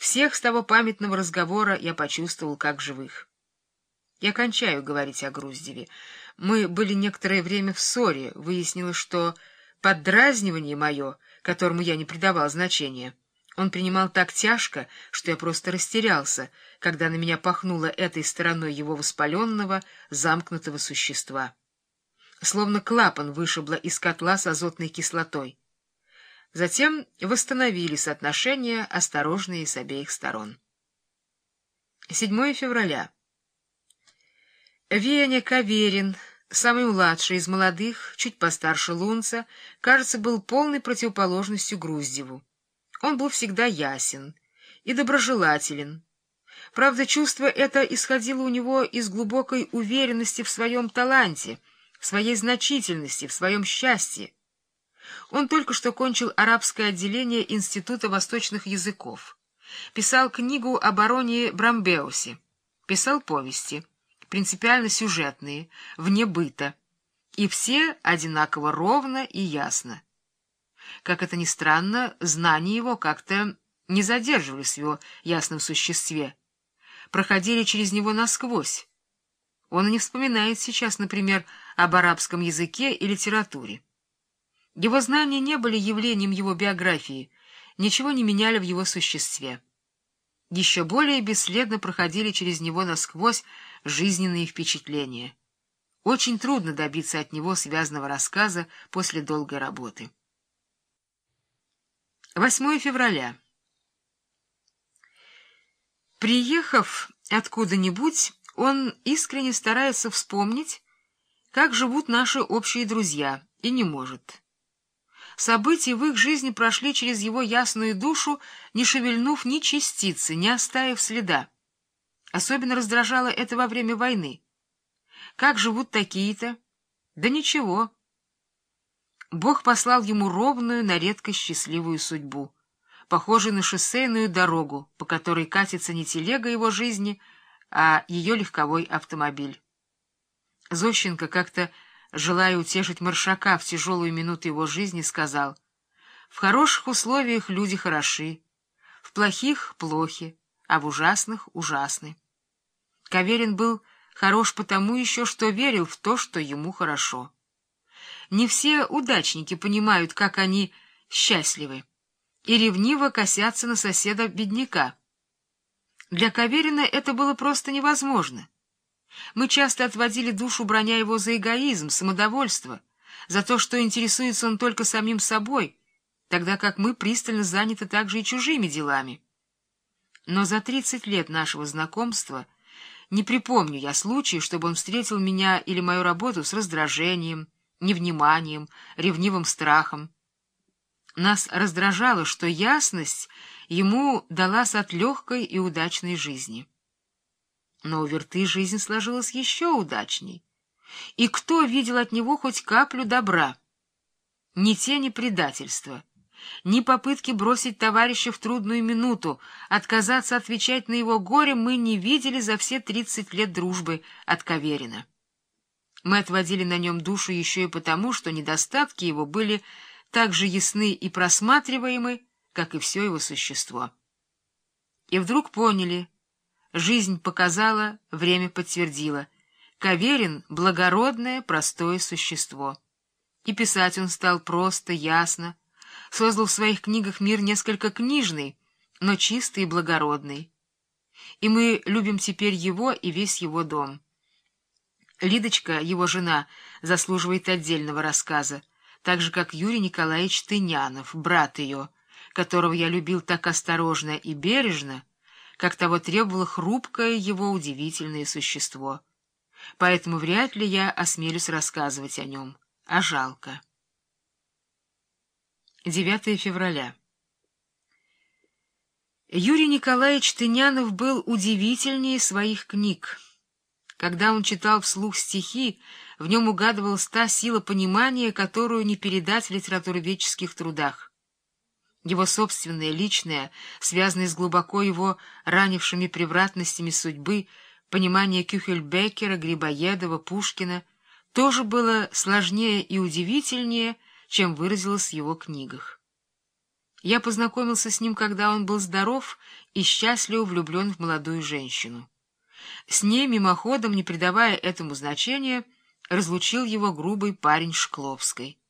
Всех с того памятного разговора я почувствовал как живых. Я кончаю говорить о Груздеве. Мы были некоторое время в ссоре. Выяснилось, что поддразнивание мое, которому я не придавал значения, он принимал так тяжко, что я просто растерялся, когда на меня пахнуло этой стороной его воспаленного, замкнутого существа. Словно клапан вышибло из котла с азотной кислотой. Затем восстановились отношения, осторожные с обеих сторон. 7 февраля. Веня Каверин, самый младший из молодых, чуть постарше Лунца, кажется, был полной противоположностью Груздеву. Он был всегда ясен и доброжелателен. Правда, чувство это исходило у него из глубокой уверенности в своем таланте, в своей значительности, в своем счастье. Он только что кончил арабское отделение Института восточных языков, писал книгу о бароне Брамбеусе, писал повести, принципиально сюжетные, вне быта, и все одинаково ровно и ясно. Как это ни странно, знания его как-то не задерживались в его ясном существе, проходили через него насквозь. Он и не вспоминает сейчас, например, об арабском языке и литературе. Его знания не были явлением его биографии, ничего не меняли в его существе. Еще более бесследно проходили через него насквозь жизненные впечатления. Очень трудно добиться от него связанного рассказа после долгой работы. 8 февраля. Приехав откуда-нибудь, он искренне старается вспомнить, как живут наши общие друзья, и не может. События в их жизни прошли через его ясную душу, не шевельнув ни частицы, не оставив следа. Особенно раздражало это во время войны. Как живут такие-то? Да ничего. Бог послал ему ровную, на редкость счастливую судьбу, похожую на шоссейную дорогу, по которой катится не телега его жизни, а ее легковой автомобиль. Зощенко, как-то желая утешить Маршака в тяжелую минуту его жизни, сказал: «В хороших условиях люди хороши, в плохих — плохи, а в ужасных — ужасны». Каверин был хорош потому еще, что верил в то, что ему хорошо. Не все удачники понимают, как они счастливы, и ревниво косятся на соседа-бедняка. Для Каверина это было просто невозможно. Мы часто отводили душу, браня его за эгоизм, самодовольство, за то, что интересуется он только самим собой, тогда как мы пристально заняты также и чужими делами. Но за 30 лет нашего знакомства не припомню я случая, чтобы он встретил меня или мою работу с раздражением, невниманием, ревнивым страхом. Нас раздражало, что ясность ему далась от легкой и удачной жизни. Но у Верты жизнь сложилась еще удачней. И кто видел от него хоть каплю добра? Ни тени предательства, ни попытки бросить товарища в трудную минуту, отказаться отвечать на его горе мы не видели за все 30 лет дружбы от Каверина. Мы отводили на нем душу еще и потому, что недостатки его были так же ясны и просматриваемы, как и все его существо. И вдруг поняли, жизнь показала, время подтвердило: Каверин — благородное, простое существо. И писать он стал просто, ясно, создал в своих книгах мир несколько книжный, но чистый и благородный. И мы любим теперь его и весь его дом. Лидочка, его жена, заслуживает отдельного рассказа, так же, как Юрий Николаевич Тынянов, брат ее, которого я любил так осторожно и бережно, как того требовало хрупкое его удивительное существо. Поэтому вряд ли я осмелюсь рассказывать о нем, а жалко. 9 февраля. Юрий Николаевич Тынянов был удивительнее своих книг. Когда он читал вслух стихи, в нем угадывалась та сила понимания, которую не передать в литературоведческих трудах. Его собственное, личное, связанное с глубоко его ранившими превратностями судьбы, понимание Кюхельбеккера, Грибоедова, Пушкина, тоже было сложнее и удивительнее, чем выразилось в его книгах. Я познакомился с ним, когда он был здоров и счастливо влюблен в молодую женщину. С ней, мимоходом, не придавая этому значения, разлучил его грубый парень Шкловской.